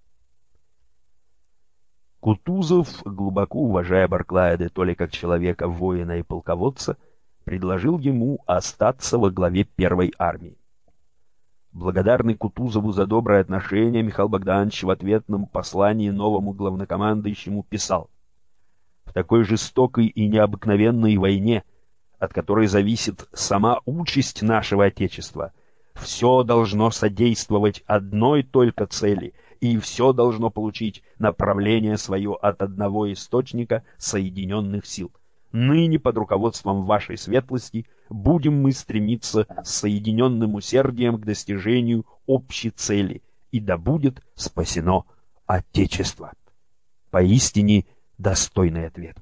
Кутузов, глубоко уважая Барклая де Толли как человека, воина и полководца, предложил ему остаться во главе первой армии. Благодарный Кутузову за доброе отношение, Михаил Богданович в ответном послании новому главнокомандующему писал: «В такой жестокой и необыкновенной войне, от которой зависит сама участь нашего Отечества, все должно содействовать одной только цели, и все должно получить направление свое от одного источника соединенных сил. Ныне под руководством вашей светлости будем мы стремиться с соединенным усердием к достижению общей цели, и да будет спасено Отечество». Поистине достойный ответ.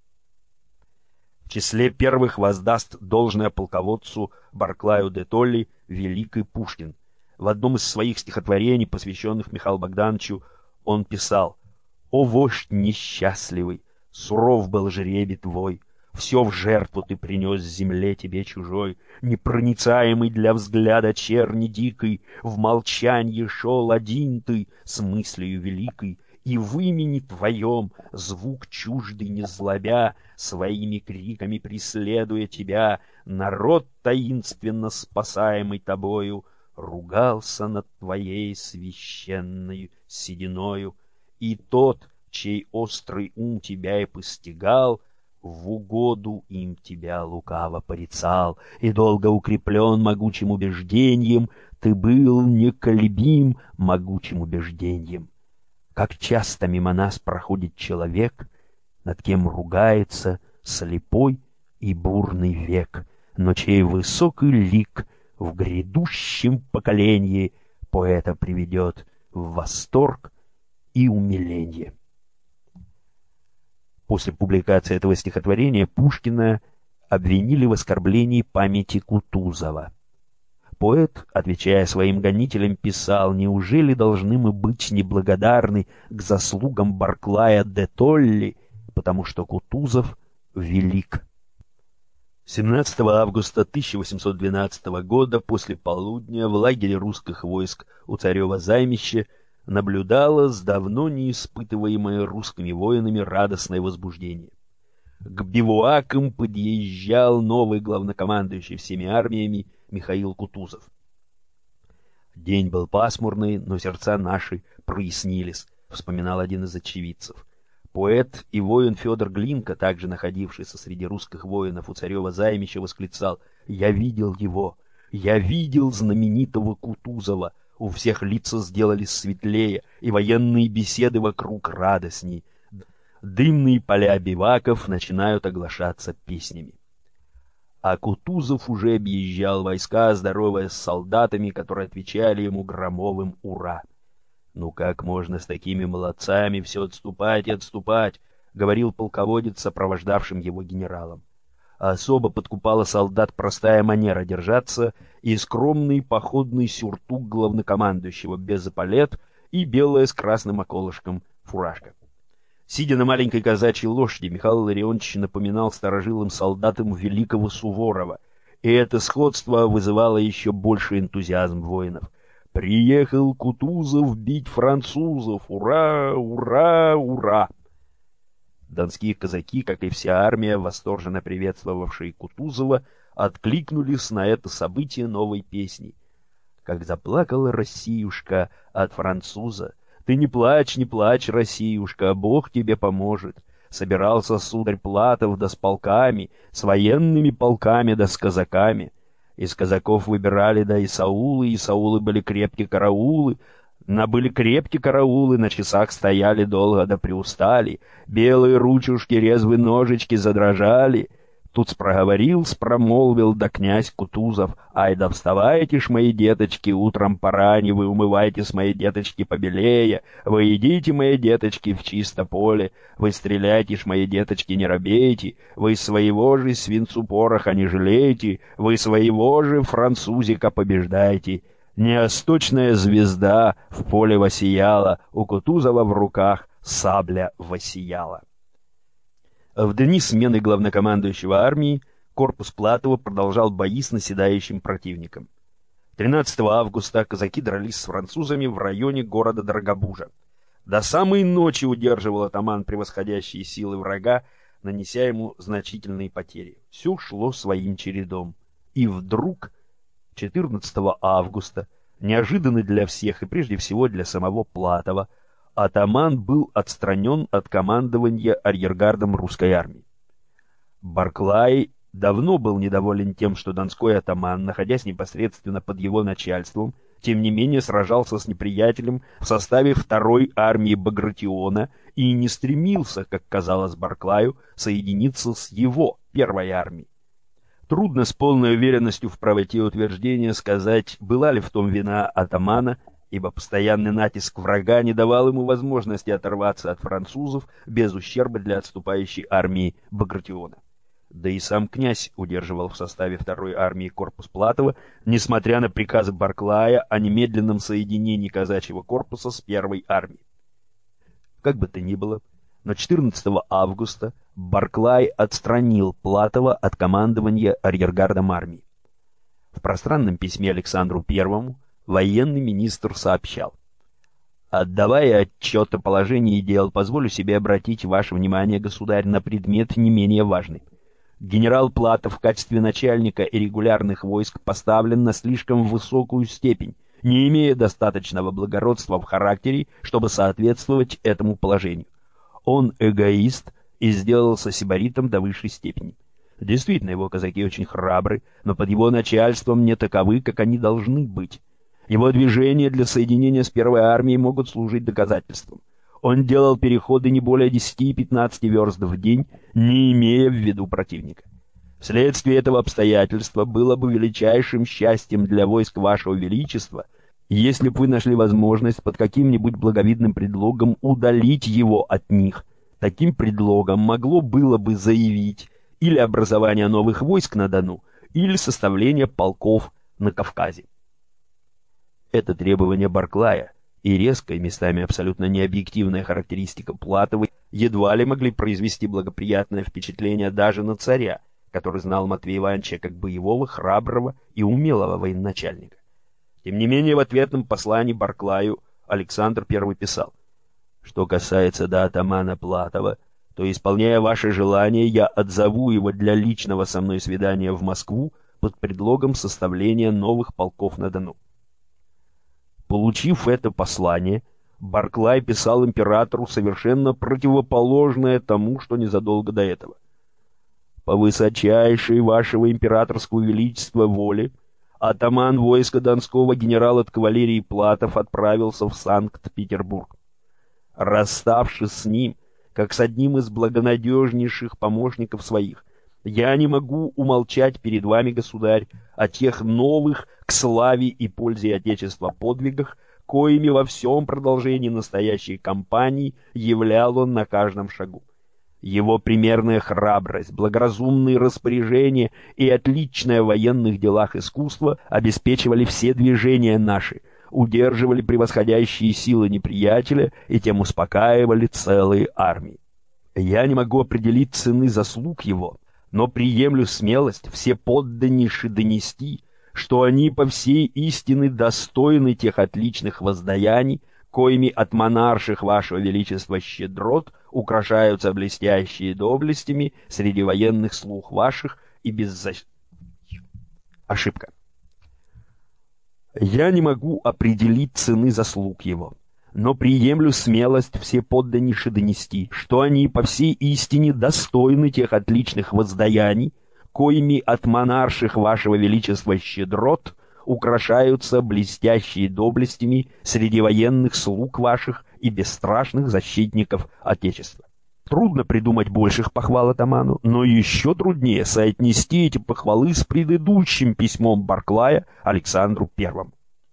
В числе первых воздаст должное полководцу Барклаю де Толли великий Пушкин. В одном из своих стихотворений, посвященных Михаилу Богдановичу, он писал: «О вождь несчастливый, суров был жребий твой, все в жертву ты принес земле тебе чужой, непроницаемый для взгляда черни дикой, в молчанье шел один ты с мыслью великой, и в имени твоем звук чуждый не злобя, своими криками преследуя тебя, народ таинственно спасаемый тобою ругался над твоей священной сединою, и тот, чей острый ум тебя и постигал, в угоду им тебя лукаво порицал, и долго укреплен могучим убеждением, ты был неколебим могучим убеждением. Как часто мимо нас проходит человек, над кем ругается слепой и бурный век, но чей высокий лик в грядущем поколении поэта приведет в восторг и умиление. После публикации этого стихотворения Пушкина обвинили в оскорблении памяти Кутузова. Поэт, отвечая своим гонителям, писал: «Неужели должны мы быть неблагодарны к заслугам Барклая де Толли, потому что Кутузов велик?» семнадцатого августа тысяча восемьсот двенадцатого года после полудня в лагере русских войск у Царева Займища наблюдалось давно не испытываемое русскими воинами радостное возбуждение. К бивуакам подъезжал новый главнокомандующий всеми армиями Михаил Кутузов. «День был пасмурный, но сердца наши прояснились», — вспоминал один из очевидцев. Поэт и воин Федор Глинка, также находившийся среди русских воинов у Царева Займища, восклицал: «Я видел его! Я видел знаменитого Кутузова! У всех лица сделались светлее, и военные беседы вокруг радостней. Дымные поля биваков начинают оглашаться песнями». А Кутузов уже объезжал войска, здороваясь с солдатами, которые отвечали ему громовым «Ура!». «Ну как можно с такими молодцами все отступать и отступать?» — говорил полководец сопровождавшим его генералам. А особо подкупала солдат простая манера держаться и скромный походный сюртук главнокомандующего без эполет и белая с красным околышком фуражка. Сидя на маленькой казачьей лошади, Михаил Ларионович напоминал старожилым солдатам великого Суворова, и это сходство вызывало еще больше энтузиазм воинов. «Приехал Кутузов бить французов! Ура! Ура! Ура!» Донские казаки, как и вся армия, восторженно приветствовавшие Кутузова, откликнулись на это событие новой песней. «Как заплакала Россиюшка от француза! Ты не плачь, не плачь, Россиюшка, Бог тебе поможет! Собирался сударь Платов да с полками, с военными полками да с казаками. Из казаков выбирали да и саулы, и саулы были крепкие караулы, на были крепкие караулы, на часах стояли долго да приустали, белые ручушки, резвые ножички задрожали». Тут спроговорил, спромолвил да князь Кутузов: «Ай да вставайте ж, мои деточки, утром поране, вы умывайтесь, мои деточки, побелее, вы идите, мои деточки, в чисто поле, вы стреляйте ж, мои деточки, не робейте, вы своего же свинцу пороха не жалейте, вы своего же французика побеждайте». Неосточная звезда в поле воссияла, у Кутузова в руках сабля воссияла. В дни смены главнокомандующего армии корпус Платова продолжал бои с наседающим противником. тринадцатого августа казаки дрались с французами в районе города Дорогобужа. До самой ночи удерживал атаман превосходящие силы врага, нанеся ему значительные потери. Все шло своим чередом. И вдруг, четырнадцатого августа, неожиданно для всех и прежде всего для самого Платова, атаман был отстранен от командования арьергардом русской армии. Барклай давно был недоволен тем, что донской атаман, находясь непосредственно под его начальством, тем не менее сражался с неприятелем в составе второй армии Багратиона и не стремился, как казалось Барклаю, соединиться с его первой армией. Трудно с полной уверенностью в правоте утверждения сказать, была ли в том вина атамана, ибо постоянный натиск врага не давал ему возможности оторваться от французов без ущерба для отступающей армии Багратиона. Да и сам князь удерживал в составе второй армии корпус Платова, несмотря на приказы Барклая о немедленном соединении казачьего корпуса с первой армией. Как бы то ни было, но четырнадцатого августа Барклай отстранил Платова от командования арьергардом армии. В пространном письме Александру Первому военный министр сообщал: «Отдавая отчет о положении дел, позволю себе обратить ваше внимание, государь, на предмет не менее важный. Генерал Платов в качестве начальника регулярных войск поставлен на слишком высокую степень, не имея достаточного благородства в характере, чтобы соответствовать этому положению. Он эгоист и сделался сибаритом до высшей степени. Действительно, его казаки очень храбры, но под его начальством не таковы, как они должны быть. Его движения для соединения с первой армией могут служить доказательством. Он делал переходы не более десяти-пятнадцати верст в день, не имея в виду противника. Вследствие этого обстоятельства было бы величайшим счастьем для войск вашего величества, если бы вы нашли возможность под каким-нибудь благовидным предлогом удалить его от них. Таким предлогом могло было бы заявить или образование новых войск на Дону, или составление полков на Кавказе. Это требование Барклая и резкая, местами абсолютно необъективная характеристика Платовой едва ли могли произвести благоприятное впечатление даже на царя, который знал Матвея Ивановича как боевого, храброго и умелого военачальника. Тем не менее, в ответном послании Барклаю Александр Первый писал: «Что касается до атамана Платова, то, исполняя ваше желание, я отзову его для личного со мной свидания в Москву под предлогом составления новых полков на Дону». Получив это послание, Барклай писал императору совершенно противоположное тому, что незадолго до этого. «По высочайшей вашего императорского величества воле, атаман войска Донского генерал от кавалерии Платов отправился в Санкт-Петербург. Расставшись с ним, как с одним из благонадежнейших помощников своих, я не могу умолчать перед вами, государь, о тех новых к славе и пользе Отечества подвигах, коими во всем продолжении настоящей кампании являл он на каждом шагу. Его примерная храбрость, благоразумные распоряжения и отличное в военных делах искусство обеспечивали все движения наши, удерживали превосходящие силы неприятеля и тем успокаивали целые армии. Я не могу определить цены заслуг его, но приемлю смелость все подданнейше донести, что они по всей истине достойны тех отличных воздаяний, коими от монарших вашего величества щедрот украшаются блестящие доблестями среди военных слуг ваших и беззащ... Ошибка. Я не могу определить цены заслуг его, но приемлю смелость все подданнейше донести, что они по всей истине достойны тех отличных воздаяний, коими от монарших вашего величества щедрот украшаются блестящие доблестями среди военных слуг ваших и бесстрашных защитников Отечества. Трудно придумать больших похвал атаману, но еще труднее соотнести эти похвалы с предыдущим письмом Барклая Александру Первому.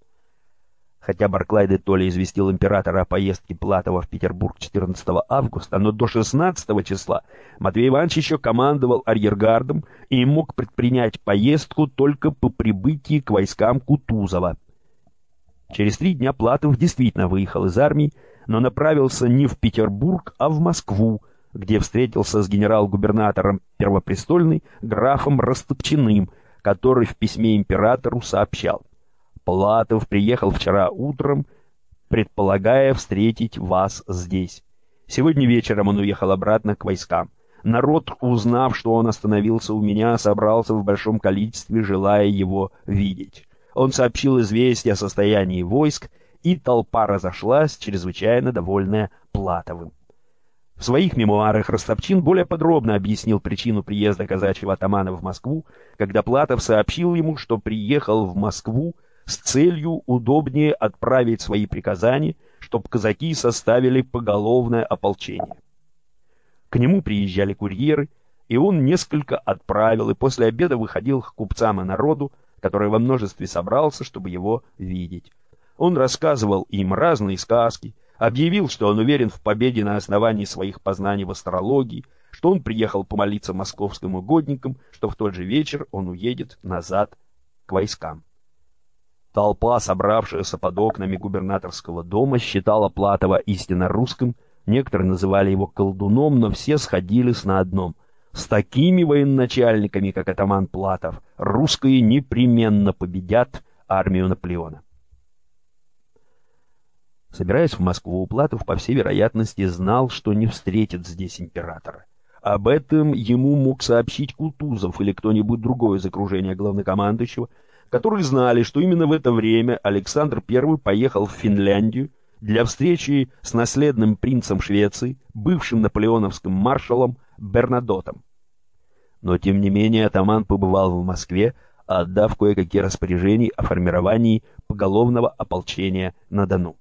Хотя Барклай де Толли известил императора о поездке Платова в Петербург четырнадцатого августа, но до шестнадцатого числа Матвей Иванович еще командовал арьергардом и мог предпринять поездку только по прибытии к войскам Кутузова. Через три дня Платов действительно выехал из армии, но направился не в Петербург, а в Москву, где встретился с генерал-губернатором Первопрестольной графом Растопчиным, который в письме императору сообщал: «Платов приехал вчера утром, предполагая встретить вас здесь. Сегодня вечером он уехал обратно к войскам. Народ, узнав, что он остановился у меня, собрался в большом количестве, желая его видеть. Он сообщил известие о состоянии войск, и толпа разошлась, чрезвычайно довольная Платовым». В своих мемуарах Растопчин более подробно объяснил причину приезда казачьего атамана в Москву, когда Платов сообщил ему, что приехал в Москву с целью удобнее отправить свои приказания, чтобы казаки составили поголовное ополчение. К нему приезжали курьеры, и он несколько отправил, и после обеда выходил к купцам и народу, который во множестве собрался, чтобы его видеть. Он рассказывал им разные сказки, объявил, что он уверен в победе на основании своих познаний в астрологии, что он приехал помолиться московским угодникам, что в тот же вечер он уедет назад к войскам. Толпа, собравшаяся под окнами губернаторского дома, считала Платова истинно русским, некоторые называли его колдуном, но все сходились на одном: с такими военачальниками, как атаман Платов, русские непременно победят армию Наполеона. Собираясь в Москву, Платов, по всей вероятности, знал, что не встретит здесь императора. Об этом ему мог сообщить Кутузов или кто-нибудь другой из окружения главнокомандующего, которые знали, что именно в это время Александр Первый поехал в Финляндию для встречи с наследным принцем Швеции, бывшим наполеоновским маршалом Бернадотом. Но, тем не менее, атаман побывал в Москве, отдав кое-какие распоряжения о формировании поголовного ополчения на Дону.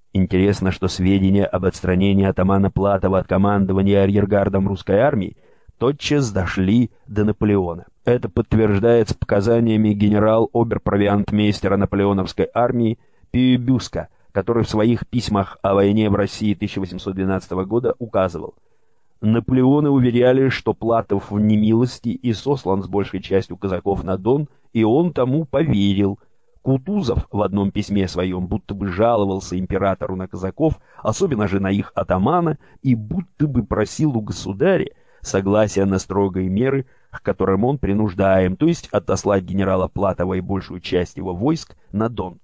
Интересно, что сведения об отстранении атамана Платова от командования арьергардом русской армии тотчас дошли до Наполеона. Это подтверждается показаниями генерал-оберпровиантмейстера наполеоновской армии Пиебюска, который в своих письмах о войне в России тысяча восемьсот двенадцатого года указывал: Наполеоны уверяли, что Платов в немилости и сослан с большей частью казаков на Дон, и он тому поверил. Кутузов в одном письме своем будто бы жаловался императору на казаков, особенно же на их атамана, и будто бы просил у государя согласия на строгие меры, к которым он принуждаем, то есть отослать генерала Платова и большую часть его войск на Дон.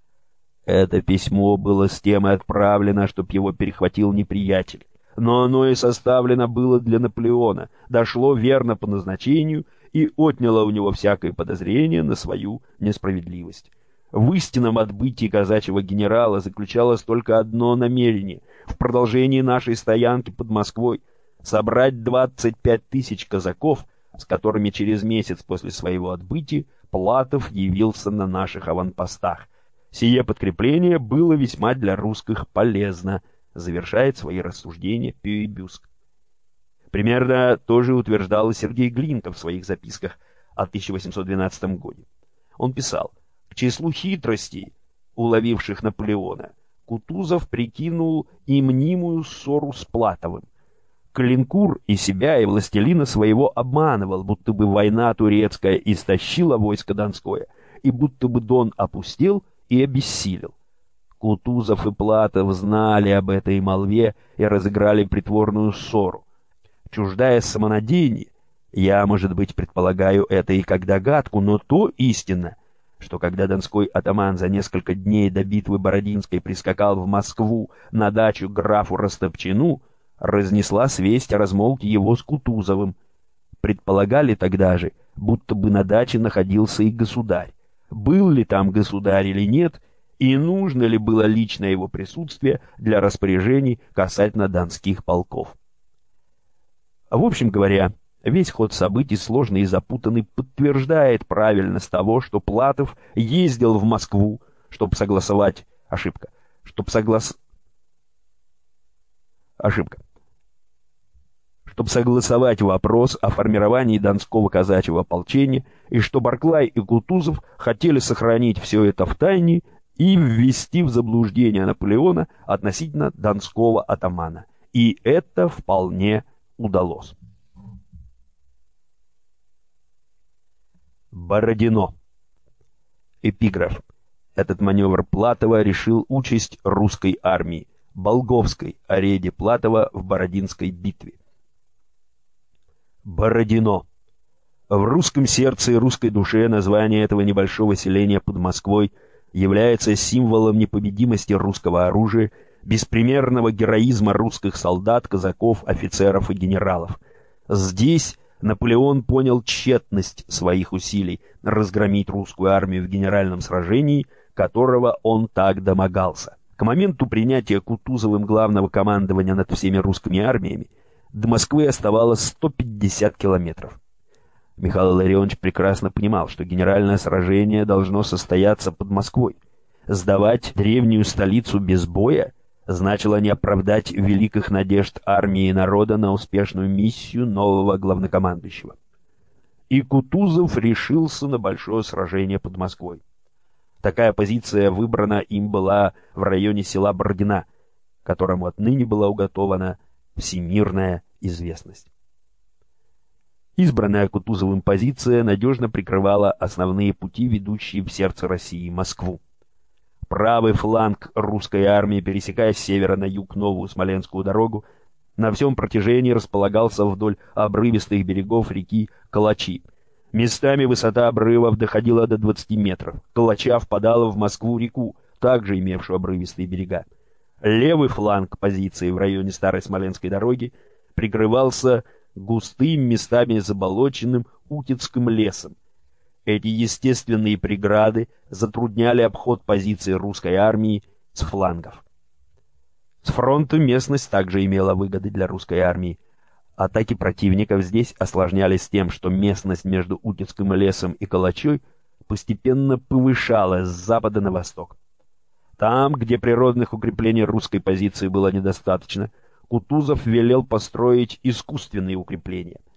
Это письмо было с тем и отправлено, чтоб его перехватил неприятель, но оно и составлено было для Наполеона, дошло верно по назначению и отняло у него всякое подозрение на свою несправедливость. В истинном отбытии казачьего генерала заключалось только одно намерение — в продолжении нашей стоянки под Москвой собрать двадцать пять тысяч казаков, с которыми через месяц после своего отбытия Платов явился на наших аванпостах. Сие подкрепление было весьма для русских полезно, завершает свои рассуждения Пиебюск. Примерно то же утверждал и Сергей Глинка в своих записках о тысяча восемьсот двенадцатом годе. Он писал: к числу хитростей, уловивших Наполеона, Кутузов прикинул и мнимую ссору с Платовым. Калинкур и себя, и властелина своего обманывал, будто бы война турецкая истощила войско Донское, и будто бы Дон опустел и обессилел. Кутузов и Платов знали об этой молве и разыграли притворную ссору. Чуждая самонадеяние, я, может быть, предполагаю это и как догадку, но то истинно, что когда донской атаман за несколько дней до битвы Бородинской прискакал в Москву на дачу графу Растопчину, разнеслась весть о размолвке его с Кутузовым. Предполагали тогда же, будто бы на даче находился и государь. Был ли там государь или нет, и нужно ли было личное его присутствие для распоряжений касательно донских полков. В общем говоря, весь ход событий, сложный и запутанный, подтверждает правильность того, что Платов ездил в Москву, чтобы согласовать... Ошибка. Чтобы соглас... Ошибка. Чтобы согласовать вопрос о формировании Донского казачьего ополчения, и что Барклай и Кутузов хотели сохранить все это в тайне и ввести в заблуждение Наполеона относительно донского атамана. И это вполне удалось. Бородино. Эпиграф. Этот маневр Платова решил участь русской армии, Болговской, о рейде Платова в Бородинской битве. Бородино. В русском сердце и русской душе название этого небольшого селения под Москвой является символом непобедимости русского оружия, беспримерного героизма русских солдат, казаков, офицеров и генералов. Здесь Наполеон понял тщетность своих усилий разгромить русскую армию в генеральном сражении, которого он так домогался. К моменту принятия Кутузовым главного командования над всеми русскими армиями до Москвы оставалось сто пятьдесят километров. Михаил Илларионович прекрасно понимал, что генеральное сражение должно состояться под Москвой. Сдавать древнюю столицу без боя значило не оправдать великих надежд армии и народа на успешную миссию нового главнокомандующего. И Кутузов решился на большое сражение под Москвой. Такая позиция выбрана им была в районе села Бородина, которому отныне была уготована всемирная известность. Избранная Кутузовым позиция надежно прикрывала основные пути, ведущие в сердце России, Москву. Правый фланг русской армии, пересекая с севера на юг новую Смоленскую дорогу, на всем протяжении располагался вдоль обрывистых берегов реки Калачи. Местами высота обрывов доходила до двадцати метров. Калача впадала в Москву-реку, также имевшую обрывистые берега. Левый фланг позиции в районе Старой Смоленской дороги прикрывался густым, местами заболоченным Утицким лесом. Эти естественные преграды затрудняли обход позиции русской армии с флангов. С фронта местность также имела выгоды для русской армии. Атаки противников здесь осложнялись тем, что местность между Утицким лесом и Калачой постепенно повышалась с запада на восток. Там, где природных укреплений русской позиции было недостаточно, Кутузов велел построить искусственные укрепления.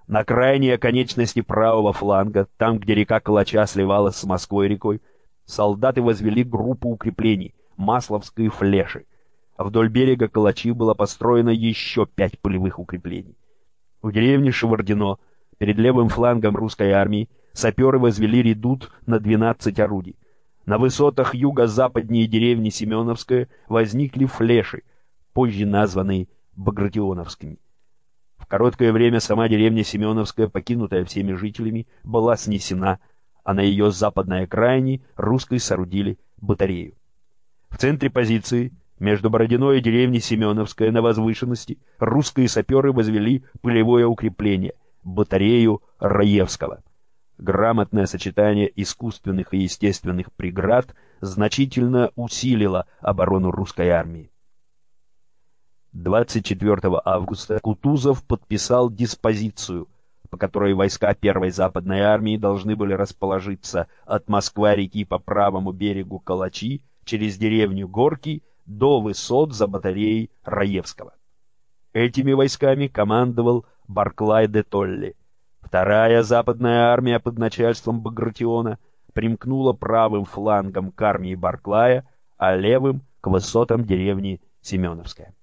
На крайней оконечности правого фланга, там, где река Калача сливалась с Москвой рекой, солдаты возвели группу укреплений Масловской флеши. Вдоль берега Калачи было построено еще пять полевых укреплений. У деревни Шевардино, перед левым флангом русской армии, саперы возвели редут на двенадцать орудий. На высотах юго-западнее деревни Семеновская возникли флеши, позже названные Багратионовскими. В короткое время сама деревня Семеновская, покинутая всеми жителями, была снесена, а на ее западной окраине русские соорудили батарею. В центре позиции, между Бородиной и деревней Семеновская на возвышенности, русские саперы возвели полевое укрепление — батарею Раевского. Грамотное сочетание искусственных и естественных преград значительно усилило оборону русской армии. двадцать четвёртого августа Кутузов подписал диспозицию, по которой войска первой Западной армии должны были расположиться от Москва-реки по правому берегу Калачи через деревню Горки до высот за батареей Раевского. Этими войсками командовал Барклай де Толли. Вторая Западная армия под начальством Багратиона примкнула правым флангом к армии Барклая, а левым — к высотам деревни Семеновская.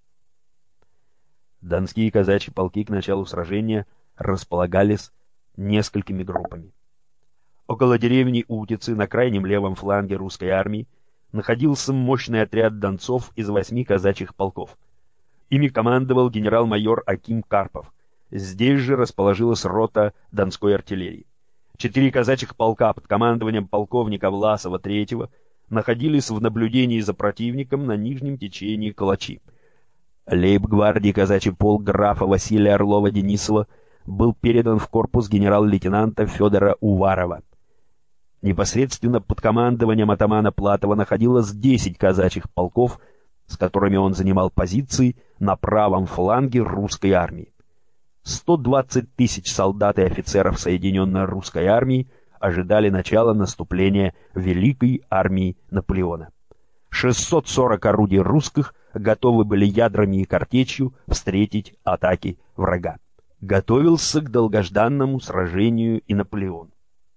Донские казачьи полки к началу сражения располагались несколькими группами. Около деревни Утицы на крайнем левом фланге русской армии находился мощный отряд донцов из восьми казачьих полков. Ими командовал генерал-майор Аким Карпов. Здесь же расположилась рота донской артиллерии. Четыре казачьих полка под командованием полковника Власова третьего находились в наблюдении за противником на нижнем течении Калачи. Лейб-гвардии казачий полк графа Василия Орлова-Денисова был передан в корпус генерал-лейтенанта Федора Уварова. Непосредственно под командованием атамана Платова находилось десять казачьих полков, с которыми он занимал позиции на правом фланге русской армии. сто двадцать тысяч солдат и офицеров Соединенной русской армии ожидали начала наступления Великой армии Наполеона. шестьсот сорок орудий русских готовы были ядрами и картечью встретить атаки врага. Готовился к долгожданному сражению и Наполеон.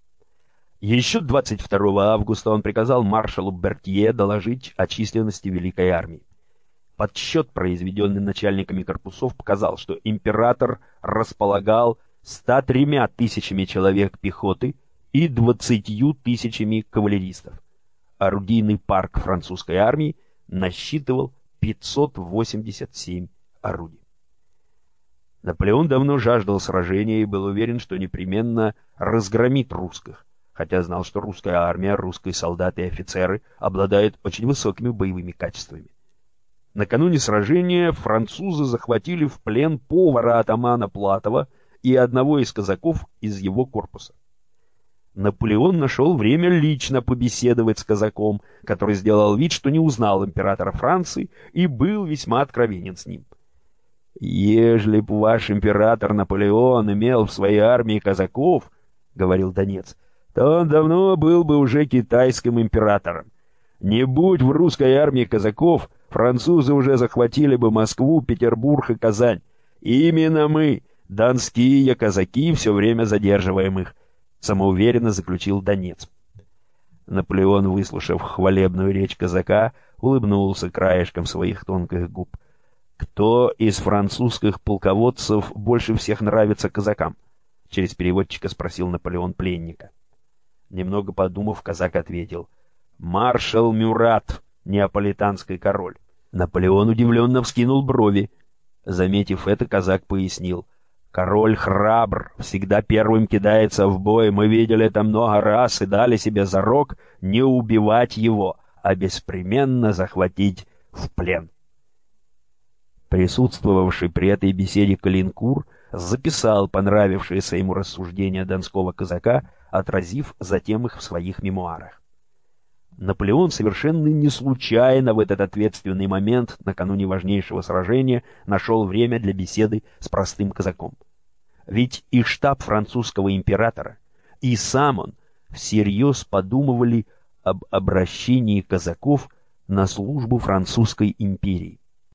Еще двадцать второго августа он приказал маршалу Бертье доложить о численности Великой армии. Подсчет, произведенный начальниками корпусов, показал, что император располагал ста тремя тысячами человек пехоты и двадцатью тысячами кавалеристов. Орудийный парк французской армии насчитывал пятьсот восемьдесят семь орудий. Наполеон давно жаждал сражения и был уверен, что непременно разгромит русских, хотя знал, что русская армия, русские солдаты и офицеры обладают очень высокими боевыми качествами. Накануне сражения французы захватили в плен повара атамана Платова и одного из казаков из его корпуса. Наполеон нашел время лично побеседовать с казаком, который сделал вид, что не узнал императора Франции и был весьма откровенен с ним. «Ежели б ваш император Наполеон имел в своей армии казаков, — говорил донец, — то он давно был бы уже китайским императором. Не будь в русской армии казаков, французы уже захватили бы Москву, Петербург и Казань. И именно мы, донские казаки, все время задерживаем их», — самоуверенно заключил донец. Наполеон, выслушав хвалебную речь казака, улыбнулся краешком своих тонких губ. «Кто из французских полководцев больше всех нравится казакам?» — через переводчика спросил Наполеон пленника. Немного подумав, казак ответил: «Маршал Мюрат, неаполитанский король». Наполеон удивленно вскинул брови. Заметив это, казак пояснил: «Король храбр, всегда первым кидается в бой. Мы видели это много раз и дали себе зарок не убивать его, а беспременно захватить в плен». Присутствовавший при этой беседе Калинкур записал понравившиеся ему рассуждения донского казака, отразив затем их в своих мемуарах. Наполеон совершенно не случайно в этот ответственный момент, накануне важнейшего сражения, нашел время для беседы с простым казаком. Ведь и штаб французского императора, и сам он всерьез подумывали об обращении казаков на службу французской империи.